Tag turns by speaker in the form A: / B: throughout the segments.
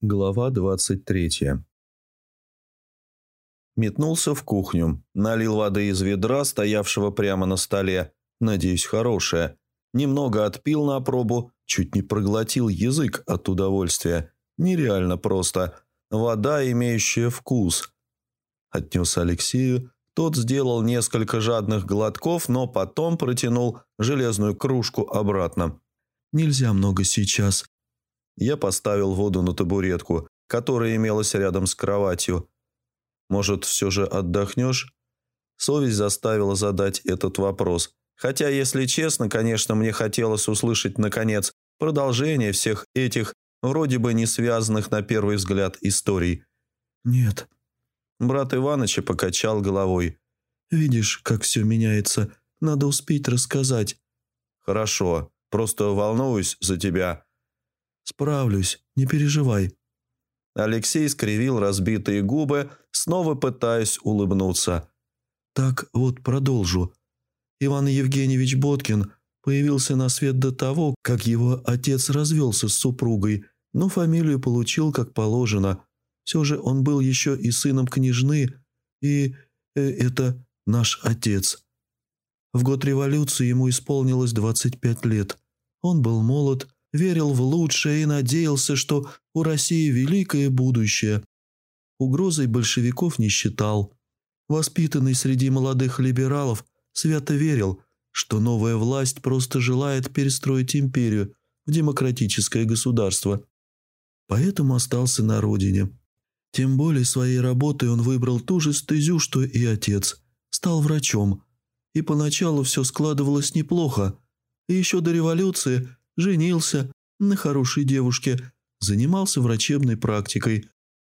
A: Глава 23. Метнулся в кухню, налил воды из ведра, стоявшего прямо на столе, надеюсь, хорошее. Немного отпил на пробу, чуть не проглотил язык от удовольствия. Нереально просто. Вода, имеющая вкус. Отнес Алексею, тот сделал несколько жадных глотков, но потом протянул железную кружку обратно. «Нельзя много сейчас». Я поставил воду на табуретку, которая имелась рядом с кроватью. «Может, все же отдохнешь?» Совесть заставила задать этот вопрос. Хотя, если честно, конечно, мне хотелось услышать, наконец, продолжение всех этих, вроде бы не связанных на первый взгляд, историй. «Нет». Брат Иваныча покачал головой. «Видишь, как все меняется. Надо успеть рассказать». «Хорошо, просто волнуюсь за тебя». «Справлюсь, не переживай». Алексей скривил разбитые губы, снова пытаясь улыбнуться. «Так вот продолжу. Иван Евгеньевич Боткин появился на свет до того, как его отец развелся с супругой, но фамилию получил как положено. Все же он был еще и сыном княжны, и это наш отец. В год революции ему исполнилось 25 лет. Он был молод, верил в лучшее и надеялся, что у России великое будущее. Угрозой большевиков не считал. Воспитанный среди молодых либералов, свято верил, что новая власть просто желает перестроить империю в демократическое государство. Поэтому остался на родине. Тем более своей работой он выбрал ту же стезю, что и отец. Стал врачом. И поначалу все складывалось неплохо. И еще до революции женился на хорошей девушке, занимался врачебной практикой.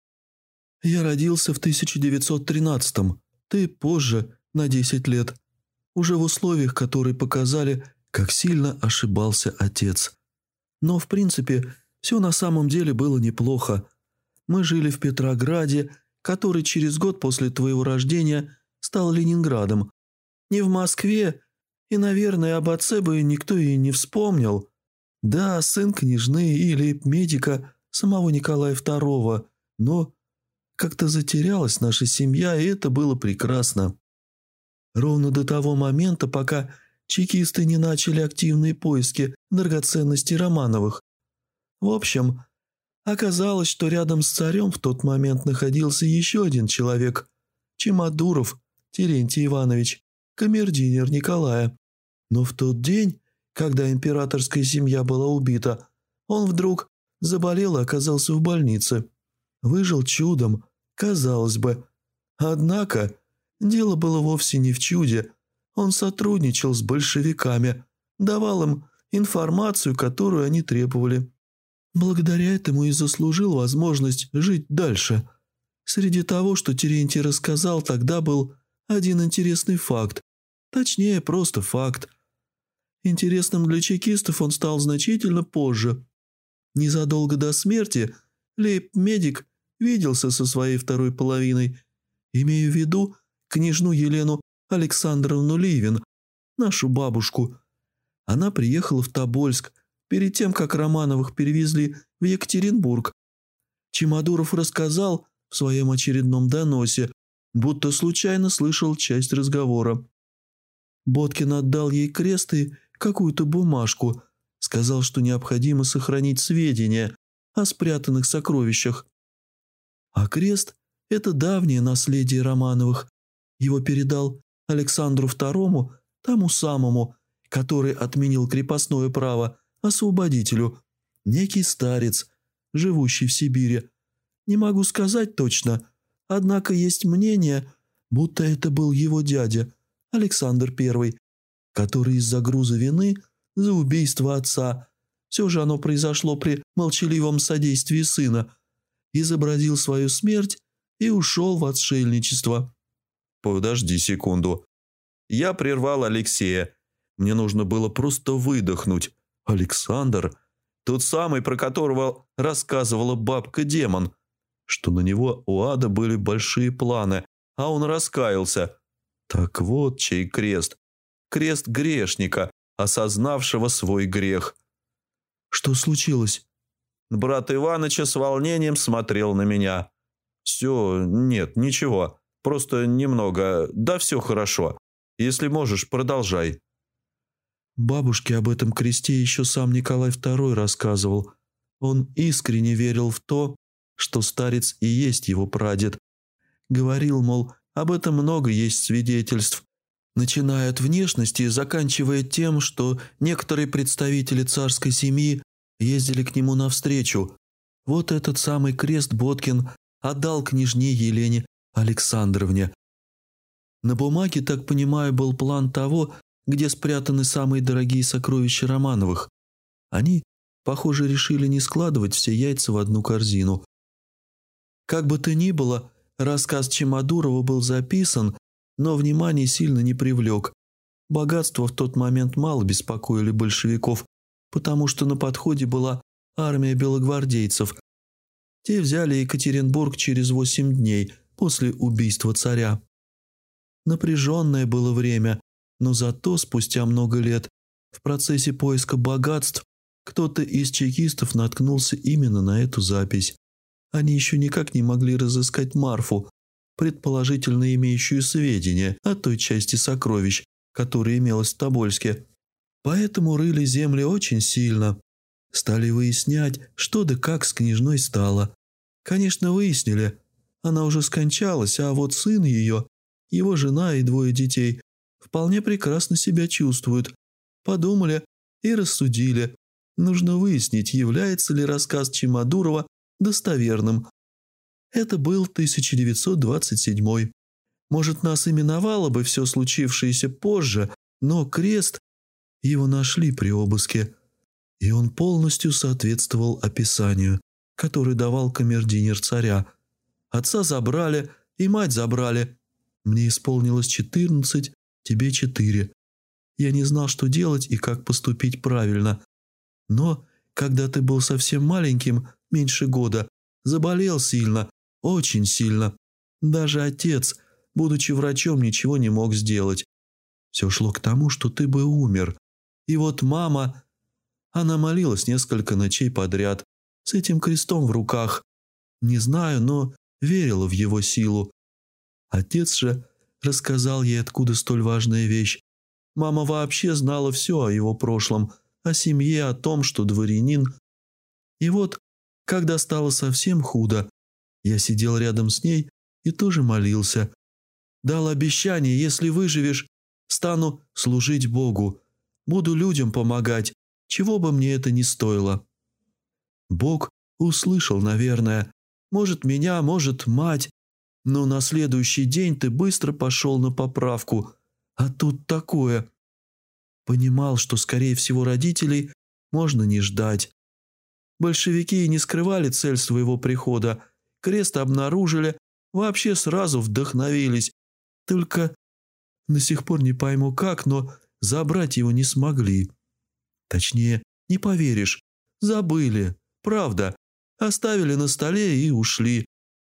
A: Я родился в 1913-м, ты позже, на 10 лет. Уже в условиях, которые показали, как сильно ошибался отец. Но, в принципе, все на самом деле было неплохо. Мы жили в Петрограде, который через год после твоего рождения стал Ленинградом. Не в Москве, и, наверное, об отце бы никто и не вспомнил. Да, сын княжны и лейб-медика самого Николая II, но как-то затерялась наша семья, и это было прекрасно. Ровно до того момента, пока чекисты не начали активные поиски драгоценностей Романовых. В общем, оказалось, что рядом с царем в тот момент находился еще один человек – Чемодуров Терентий Иванович, камердинер Николая. Но в тот день, когда императорская семья была убита, он вдруг заболел и оказался в больнице. Выжил чудом, казалось бы. Однако дело было вовсе не в чуде. Он сотрудничал с большевиками, давал им информацию, которую они требовали. Благодаря этому и заслужил возможность жить дальше. Среди того, что Терентий рассказал, тогда был один интересный факт. Точнее, просто факт. Интересным для чекистов он стал значительно позже. Незадолго до смерти лейб-медик виделся со своей второй половиной, имею в виду княжну Елену Александровну Ливин, нашу бабушку. Она приехала в Тобольск перед тем, как Романовых перевезли в Екатеринбург. Чемодуров рассказал в своем очередном доносе, будто случайно слышал часть разговора. Боткин отдал ей крест и какую-то бумажку, сказал, что необходимо сохранить сведения о спрятанных сокровищах. А крест – это давнее наследие Романовых. Его передал Александру II, тому самому, который отменил крепостное право, освободителю, некий старец, живущий в Сибири. Не могу сказать точно, однако есть мнение, будто это был его дядя, Александр I, который из-за груза вины за убийство отца, все же оно произошло при молчаливом содействии сына, изобразил свою смерть и ушел в отшельничество. «Подожди секунду». Я прервал Алексея. Мне нужно было просто выдохнуть. Александр, тот самый, про которого рассказывала бабка-демон, что на него у ада были большие планы, а он раскаялся. Так вот чей крест. Крест грешника, осознавшего свой грех. «Что случилось?» Брат Иваныча с волнением смотрел на меня. «Все, нет, ничего. Просто немного. Да все хорошо. Если можешь, продолжай». Бабушке об этом кресте еще сам Николай II рассказывал. Он искренне верил в то, что старец и есть его прадед. Говорил, мол, об этом много есть свидетельств, начиная от внешности и заканчивая тем, что некоторые представители царской семьи ездили к нему навстречу. Вот этот самый крест Боткин отдал княжне Елене Александровне. На бумаге, так понимаю, был план того, где спрятаны самые дорогие сокровища Романовых. Они, похоже, решили не складывать все яйца в одну корзину. Как бы то ни было, рассказ Чемодурова был записан, но внимание сильно не привлек. Богатства в тот момент мало беспокоили большевиков, потому что на подходе была армия белогвардейцев. Те взяли Екатеринбург через 8 дней после убийства царя. Напряженное было время, но зато спустя много лет в процессе поиска богатств кто-то из чекистов наткнулся именно на эту запись. Они еще никак не могли разыскать Марфу, предположительно имеющую сведения о той части сокровищ, которая имелась в Тобольске. Поэтому рыли земли очень сильно. Стали выяснять, что да как с княжной стало. Конечно, выяснили. Она уже скончалась, а вот сын ее, его жена и 2 детей вполне прекрасно себя чувствуют. Подумали и рассудили. Нужно выяснить, является ли рассказ Чемодурова достоверным. Это был 1927. Может, нас именовало бы все случившееся позже, но крест его нашли при обыске, и он полностью соответствовал описанию, которое давал камердинер царя. Отца забрали и мать забрали. Мне исполнилось 14, тебе 4. Я не знал, что делать и как поступить правильно. Но, когда ты был совсем маленьким, меньше года, заболел сильно, очень сильно. Даже отец, будучи врачом, ничего не мог сделать. Все шло к тому, что ты бы умер. И вот мама... Она молилась несколько ночей подряд, с этим крестом в руках. Не знаю, но верила в его силу. Отец же рассказал ей, откуда столь важная вещь. Мама вообще знала все о его прошлом, о семье, о том, что дворянин. И вот, когда стало совсем худо, я сидел рядом с ней и тоже молился. Дал обещание, если выживешь, стану служить Богу. Буду людям помогать, чего бы мне это ни стоило. Бог услышал, наверное. Может, меня, может, мать. Но на следующий день ты быстро пошел на поправку. А тут такое. Понимал, что, скорее всего, родителей можно не ждать. Большевики не скрывали цель своего прихода. Крест обнаружили, вообще сразу вдохновились. Только до сих пор не пойму как, но забрать его не смогли. Точнее, не поверишь, забыли, правда. Оставили на столе и ушли.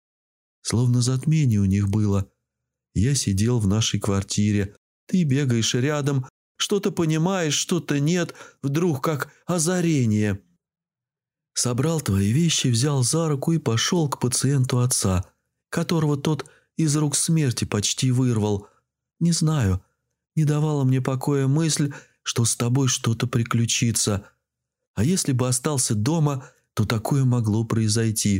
A: Словно затмение у них было. Я сидел в нашей квартире. Ты бегаешь рядом, что-то понимаешь, что-то нет. Вдруг как озарение. Собрал твои вещи, взял за руку и пошел к пациенту отца, которого тот из рук смерти почти вырвал. Не знаю, не давала мне покоя мысль, что с тобой что-то приключится. А если бы остался дома, то такое могло произойти.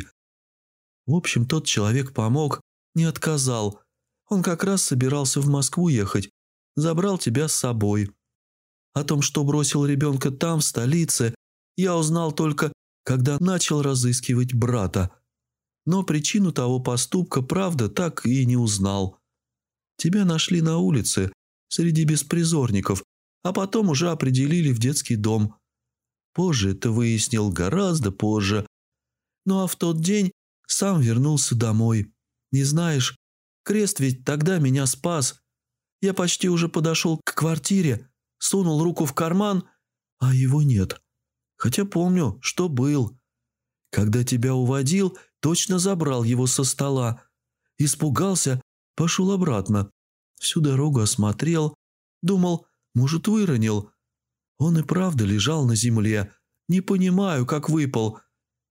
A: В общем, тот человек помог, не отказал. Он как раз собирался в Москву ехать, забрал тебя с собой. О том, что бросил ребенка там, в столице, я узнал только, когда начал разыскивать брата. Но причину того поступка, правда, так и не узнал. Тебя нашли на улице, среди беспризорников, а потом уже определили в детский дом. Позже это выяснил, гораздо позже. Ну а в тот день сам вернулся домой. Не знаешь, крест ведь тогда меня спас. Я почти уже подошел к квартире, сунул руку в карман, а его нет. Хотя помню, что был. Когда тебя уводил, точно забрал его со стола. Испугался, пошел обратно. Всю дорогу осмотрел, думал, может, выронил. Он и правда лежал на земле. Не понимаю, как выпал.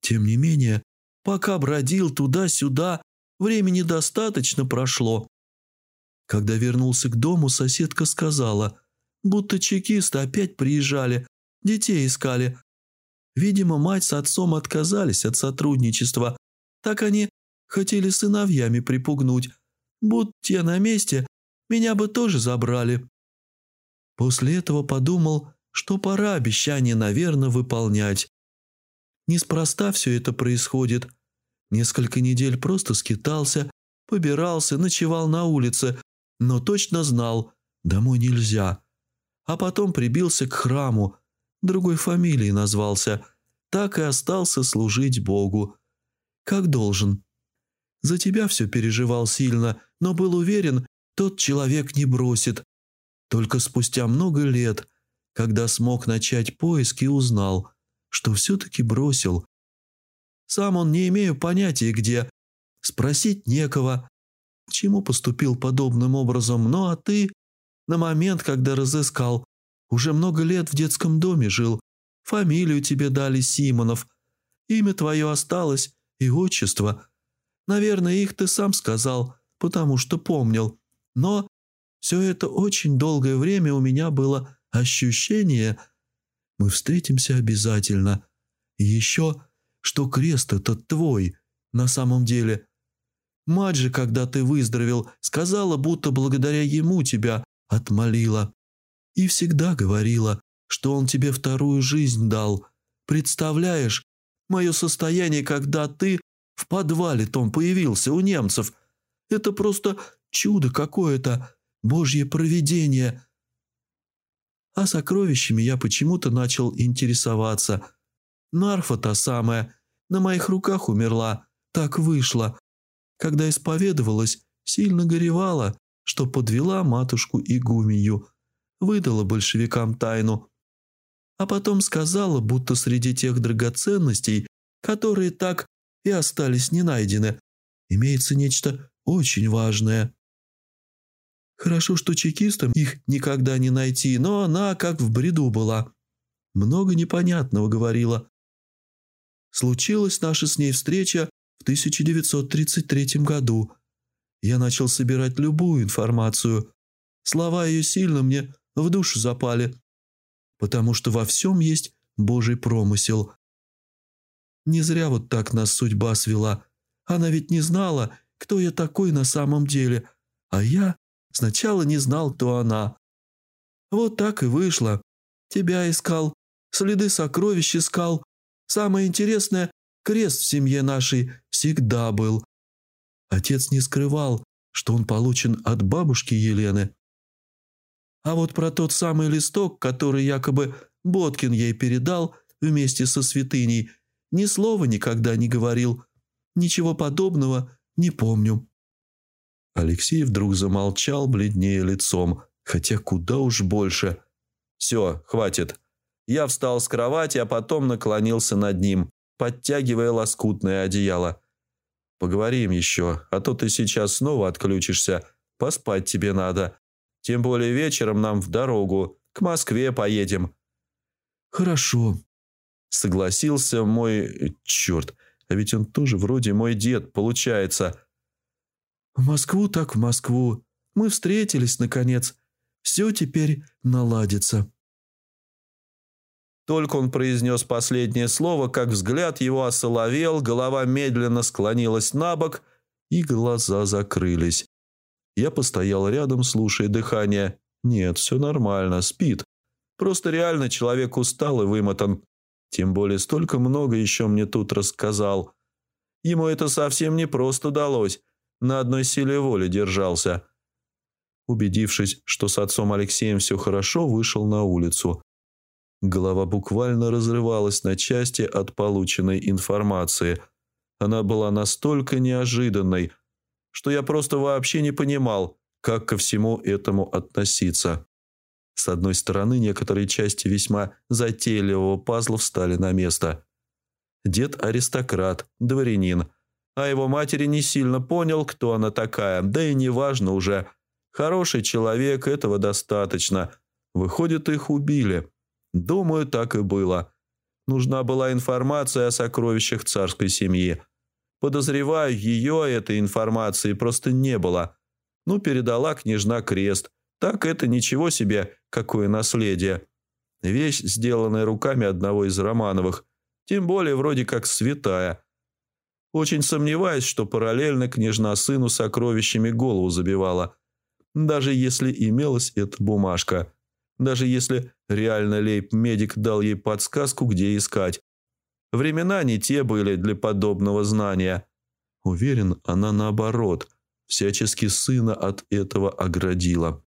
B: Тем не менее, пока бродил туда-сюда, времени достаточно прошло. Когда вернулся к дому, соседка сказала, будто чекисты опять приезжали, детей искали. Видимо, мать с отцом отказались от сотрудничества. Так они хотели сыновьями припугнуть. Будь те на месте, меня бы тоже забрали. После этого подумал, что пора обещание, наверное, выполнять. Неспроста все это происходит. Несколько недель просто скитался, побирался, ночевал на улице, но точно знал, домой нельзя. А потом прибился к храму, другой фамилией назвался, так и остался служить Богу. Как должен. За тебя все переживал сильно, но был уверен, тот человек не бросит. Только спустя много лет, когда смог начать поиски, узнал, что все-таки бросил. Сам он не имею понятия где, спросить некого, к чему поступил подобным образом, ну а ты, на момент, когда разыскал, уже много лет в детском доме жил, фамилию тебе дали Симонов, имя твое осталось и отчество. Наверное, их ты сам сказал, потому что помнил, но все это очень долгое время у меня было ощущение, мы встретимся обязательно. И еще, что крест этот твой на самом деле. Мать же, когда ты выздоровел, сказала, будто благодаря ему тебя отмолила. И всегда говорила, что он тебе вторую жизнь дал. Представляешь, мое состояние, когда ты в подвале том появился у немцев. Это просто чудо какое-то, Божье провидение. А сокровищами я почему-то начал интересоваться. Нарфа та самая, на моих руках умерла, так вышло. Когда исповедовалась, сильно горевала, что подвела матушку игуменью, выдала большевикам тайну. А потом сказала, будто среди тех драгоценностей, которые так и остались не найдены, имеется нечто очень важное. Хорошо, что чекистам их никогда не найти, но она как в бреду была. Много непонятного говорила. Случилась наша с ней встреча в 1933 году. Я начал собирать любую информацию. Слова ее сильно мне в душу запали, потому что во всем есть Божий промысел. Не зря вот так нас судьба свела. Она ведь не знала, кто я такой на самом деле, а я сначала не знал, кто она. Вот так и вышло. Тебя искал, следы сокровищ искал. Самое интересное, крест в семье нашей всегда был. Отец не скрывал, что он получен от бабушки Елены. А вот про тот самый листок, который якобы Боткин ей передал вместе со святыней, ни слова никогда не говорил. Ничего подобного не помню. Алексей вдруг замолчал, бледнее лицом, хотя куда уж больше. «Все, хватит». Я встал с кровати, а потом наклонился над ним, подтягивая лоскутное одеяло. «Поговорим еще, а то ты сейчас снова отключишься. Поспать тебе надо. Тем более вечером нам в дорогу. К Москве поедем». «Хорошо», — согласился мой... Черт, а ведь он тоже вроде мой дед, получается. «В Москву так в Москву. Мы встретились, наконец. Все теперь наладится». Только он произнес последнее слово, как взгляд его осоловел, голова медленно склонилась на бок, и глаза закрылись. Я постоял рядом, слушая дыхание. Нет, все нормально, спит. Просто реально человек устал и вымотан. Тем более столько много еще мне тут рассказал. Ему это совсем не просто далось. На одной силе воли держался. Убедившись, что с отцом Алексеем все хорошо, вышел на улицу. Голова буквально разрывалась на части от полученной информации. Она была настолько неожиданной, что я просто вообще не понимал, как ко всему этому относиться. С одной стороны, некоторые части весьма затейливого пазла встали на место. Дед аристократ, дворянин, а его матери не сильно понял, кто она такая, да и неважно уже. Хороший человек, этого достаточно. Выходит, их убили. Думаю, так и было.
A: Нужна была информация о сокровищах царской семьи. Подозреваю, ее этой информации просто не было. Ну, передала княжна крест. Так это ничего себе, какое наследие. Вещь, сделанная руками одного из Романовых. Тем более вроде как святая. Очень сомневаюсь, что параллельно княжна сыну сокровищами голову забивала. Даже если имелась эта бумажка. Даже если реально лейб-медик дал ей подсказку, где искать. Времена не те были для подобного знания. Уверен, она наоборот, всячески сына от этого оградила.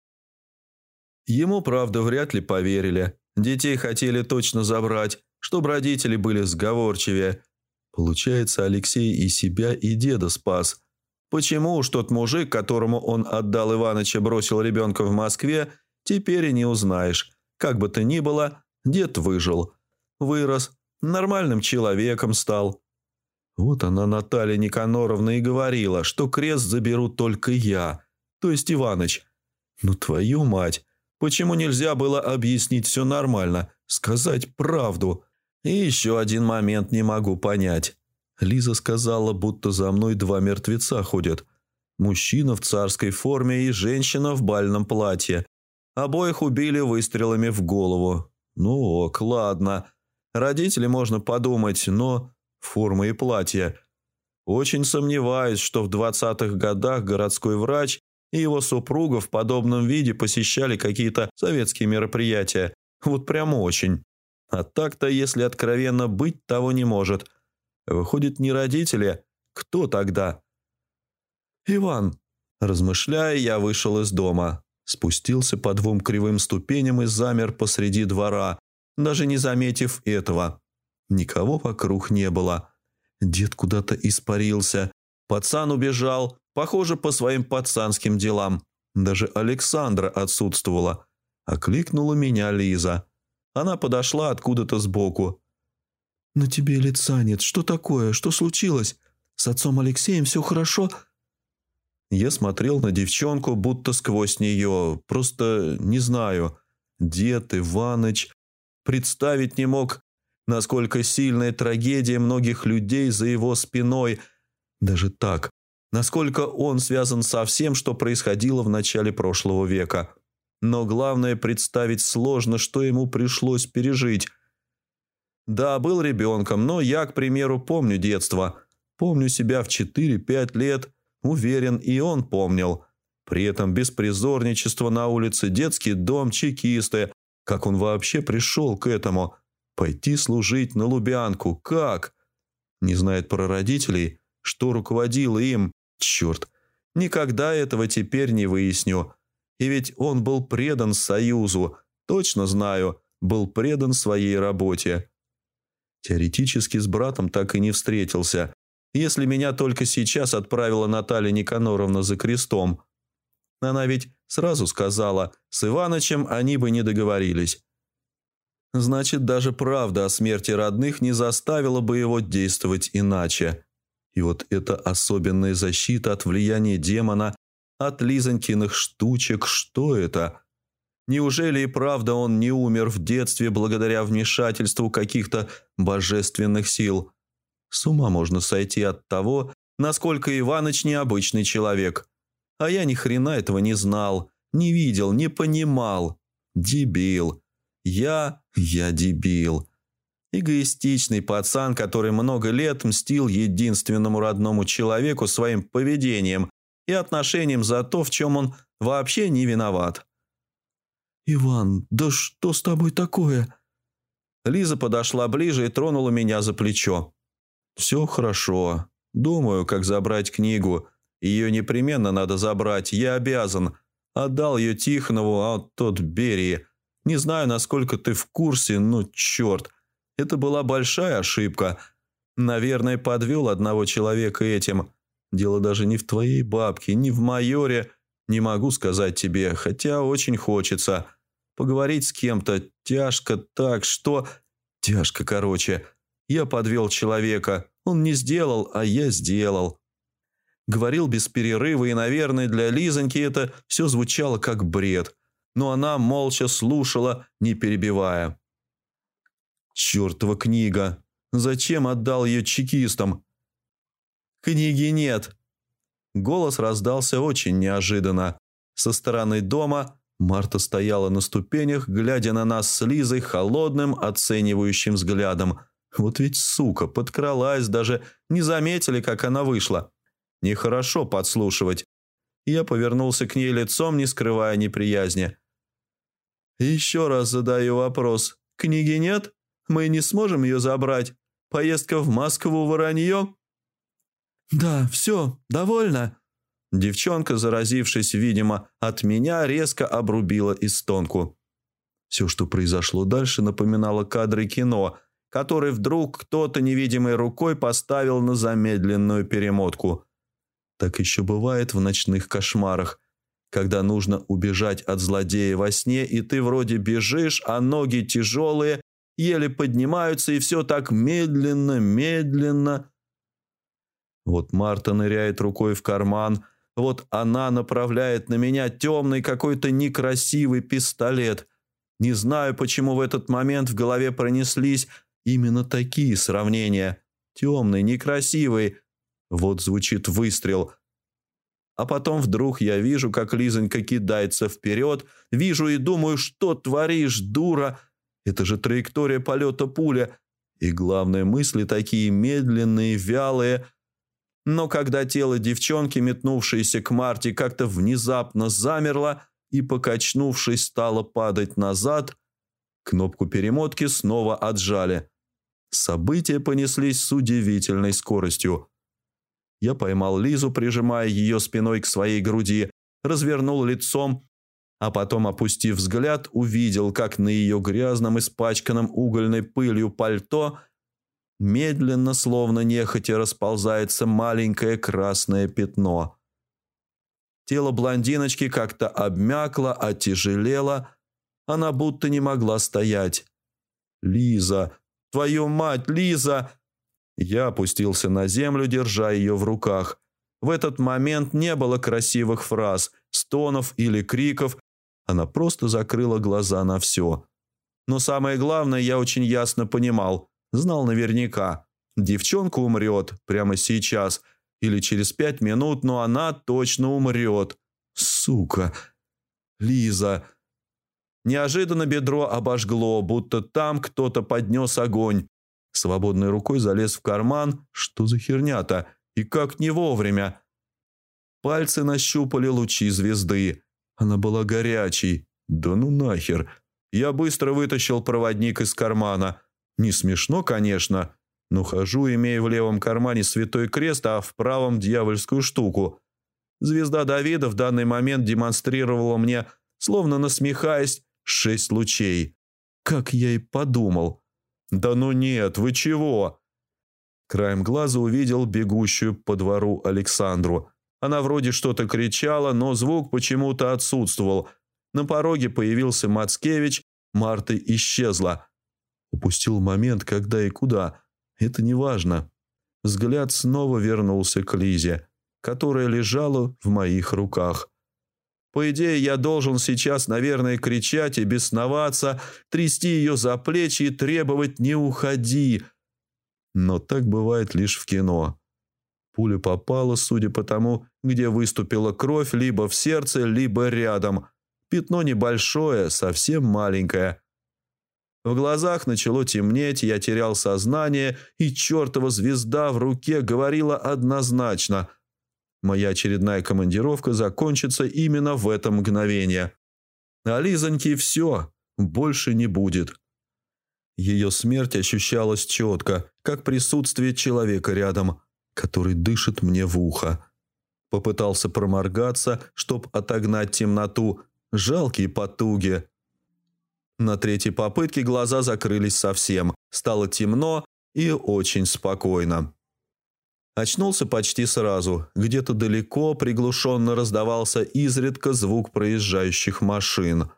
A: Ему, правда, вряд ли поверили. Детей хотели точно забрать, чтобы родители были сговорчивее. Получается, Алексей и себя, и деда спас. Почему уж тот мужик, которому он отдал Иваныча, бросил ребенка в Москве, теперь и не узнаешь. Как бы то ни было, дед выжил. Вырос, нормальным человеком стал. Вот она, Наталья Никаноровна, и говорила, что крест заберу только я, то есть Иваныч. Ну, твою мать, почему нельзя было объяснить все нормально, сказать правду? И еще один момент не могу понять. Лиза сказала, будто за мной два мертвеца ходят. Мужчина в царской форме и женщина в бальном платье. Обоих убили выстрелами в голову. Ну ок, ладно. Родители, можно подумать, но форма и платье. Очень сомневаюсь, что в 20-х годах городской врач и его супруга в подобном виде посещали какие-то советские мероприятия. Вот прям очень. А так-то, если откровенно быть, того не может. Выходит, не родители. Кто тогда? Иван. Размышляя, я вышел из дома. Спустился по двум кривым ступеням и замер посреди двора, даже не заметив этого. Никого вокруг не было. Дед куда-то испарился. Пацан убежал, похоже, по своим пацанским делам. Даже Александра отсутствовала. Окликнула меня Лиза. Она подошла откуда-то сбоку. «На тебе лица нет. Что такое? Что случилось? С отцом Алексеем все хорошо?» Я смотрел на девчонку, будто сквозь нее. Просто не знаю. Дед, Иваныч. Представить не мог, насколько сильная трагедия многих людей за его спиной. Даже так. Насколько он связан со всем, что происходило в начале прошлого века. Но главное, представить сложно, что ему пришлось пережить. Да, был ребенком, но я, к примеру, помню детство. Помню себя в 4-5 лет. Уверен, и он помнил. При этом беспризорничество на улице, детский дом, чекисты. Как он вообще пришел к этому? Пойти служить на Лубянку. Как? Не знает про родителей, что руководило им. Черт, никогда этого теперь не выясню. И ведь он был предан Союзу. Точно знаю, был предан своей работе. Теоретически с братом так и не встретился. Если меня только сейчас отправила Наталья Никаноровна за крестом. Она ведь сразу сказала, с Иванычем они бы не договорились. Значит, даже правда о смерти родных не заставила бы его действовать иначе. И вот эта особенная защита от влияния демона, от Лизонькиных штучек, что это? Неужели и правда он не умер в детстве благодаря вмешательству каких-то божественных сил? С ума можно сойти от того, насколько Иваныч необычный человек. А я ни хрена этого не знал, не видел, не понимал. Дебил. Я дебил. Эгоистичный пацан, который много лет мстил единственному родному человеку своим поведением и отношением за то, в чем он вообще не виноват. «Иван, да что с тобой такое?» Лиза подошла ближе и тронула меня за плечо. «Все хорошо. Думаю, как забрать книгу. Ее непременно надо забрать. Я обязан. Отдал ее Тихонову, а тот Берии. Не знаю, насколько ты в курсе, но черт. Это была большая ошибка. Наверное, подвел одного человека этим. Дело даже не в твоей бабке, не в майоре. Не могу сказать тебе, хотя очень хочется. Поговорить с кем-то тяжко так, что... Тяжко, короче. Я подвел человека. Он не сделал, а я сделал. Говорил без перерыва, и, наверное, для Лизоньки это все звучало как бред. Но она молча слушала, не перебивая. Чертова книга! Зачем отдал ее чекистам? Книги нет. Голос раздался очень неожиданно. Со стороны дома Марта стояла на ступенях, глядя на нас с Лизой холодным, оценивающим взглядом. Вот ведь сука, подкралась, даже не заметили, как она вышла. Нехорошо подслушивать. Я повернулся к ней лицом, не скрывая неприязни. «Еще раз задаю вопрос. Книги нет? Мы не сможем ее забрать? Поездка в Москву воронье?» «Да, все, довольно». Девчонка, заразившись, видимо, от меня, резко обрубила истонку. Все, что произошло дальше, напоминало кадры кино, который вдруг кто-то невидимой рукой поставил на замедленную перемотку. Так еще бывает в ночных кошмарах, когда нужно убежать от злодея во сне, и ты вроде бежишь, а ноги тяжелые, еле поднимаются, и все так медленно, медленно. Вот Марта ныряет рукой в карман, вот она направляет на меня темный какой-то некрасивый пистолет. Не знаю, почему в этот момент в голове пронеслись именно такие сравнения. Темный, некрасивый. Вот звучит выстрел. А потом вдруг я вижу, как Лизонька кидается вперед. Вижу и думаю, что творишь, дура? Это же траектория полета пули. И главное, мысли такие медленные, вялые. Но когда тело девчонки, метнувшееся к Марте, как-то внезапно замерло и, покачнувшись, стало падать назад, кнопку перемотки снова отжали. События понеслись с удивительной скоростью. Я поймал Лизу, прижимая ее спиной к своей груди, развернул лицом, а потом, опустив взгляд, увидел, как на ее грязном, испачканном угольной пылью пальто медленно, словно нехотя, расползается маленькое красное пятно. Тело блондиночки как-то обмякло, отяжелело. Она будто не могла стоять. «Лиза! Твою мать, Лиза!» Я опустился на землю, держа ее в руках. В этот момент не было красивых фраз, стонов или криков. Она просто закрыла глаза на все. Но самое главное, я очень ясно понимал, знал наверняка. Девчонка умрет прямо сейчас или через 5 минут, но она точно умрет. Сука! Лиза! Неожиданно бедро обожгло, будто там кто-то поднес огонь. Свободной рукой залез в карман. Что за херня-то? И как не вовремя. Пальцы нащупали лучи звезды. Она была горячей. Да ну нахер. Я быстро вытащил проводник из кармана. Не смешно, конечно, но хожу, имея в левом кармане святой крест, а в правом дьявольскую штуку. Звезда Давида в данный момент демонстрировала мне, словно насмехаясь, 6 лучей. Как я и подумал. «Да ну нет, вы чего?» Краем глаза увидел бегущую по двору Александру. Она вроде что-то кричала, но звук почему-то отсутствовал. На пороге появился Мацкевич, Марта исчезла. Упустил момент, когда и куда. Это не важно. Взгляд снова вернулся к Лизе, которая лежала в моих руках. По идее, я должен сейчас, наверное, кричать и бесноваться, трясти ее за плечи и требовать «не уходи». Но так бывает лишь в кино. Пуля попала, судя по тому, где выступила кровь, либо в сердце, либо рядом. Пятно небольшое, совсем маленькое. В глазах начало темнеть, я терял сознание, и чертова звезда в руке говорила однозначно – моя очередная командировка закончится именно в это мгновение. А Лизоньки все, больше не будет. Ее смерть ощущалась четко, как присутствие человека рядом, который дышит мне в ухо. Попытался проморгаться, чтоб отогнать темноту. Жалкие потуги. На 3-й попытке глаза закрылись совсем. Стало темно и очень спокойно. Очнулся почти сразу. Где-то далеко приглушенно раздавался изредка звук проезжающих машин.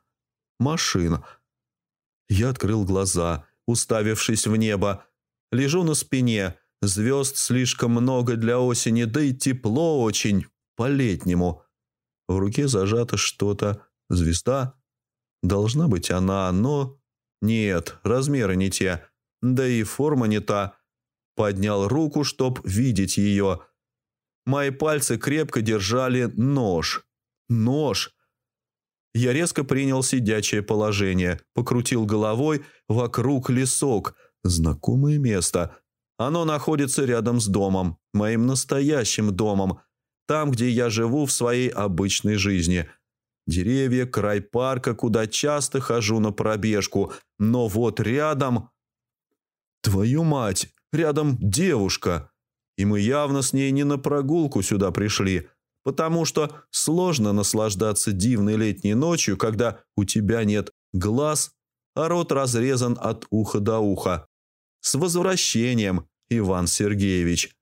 A: Я открыл глаза, уставившись в небо. Лежу на спине. Звезд слишком много для осени, да и тепло очень, по-летнему. В руке зажато что-то. Звезда. Должна быть она, но... Нет, размеры не те. Да и форма не та. Поднял руку, чтоб видеть ее. Мои пальцы крепко держали нож. Нож. Я резко принял сидячее положение, покрутил головой, вокруг лесок. Знакомое место. Оно находится рядом с домом, моим настоящим домом, там, где я живу в своей обычной жизни. Деревья, край парка, куда часто хожу на пробежку, но вот рядом... Твою мать, рядом девушка. И мы явно с ней не на прогулку сюда пришли, потому что сложно наслаждаться дивной летней ночью, когда у тебя нет глаз, а рот разрезан от уха до уха. С возвращением, Иван Сергеевич.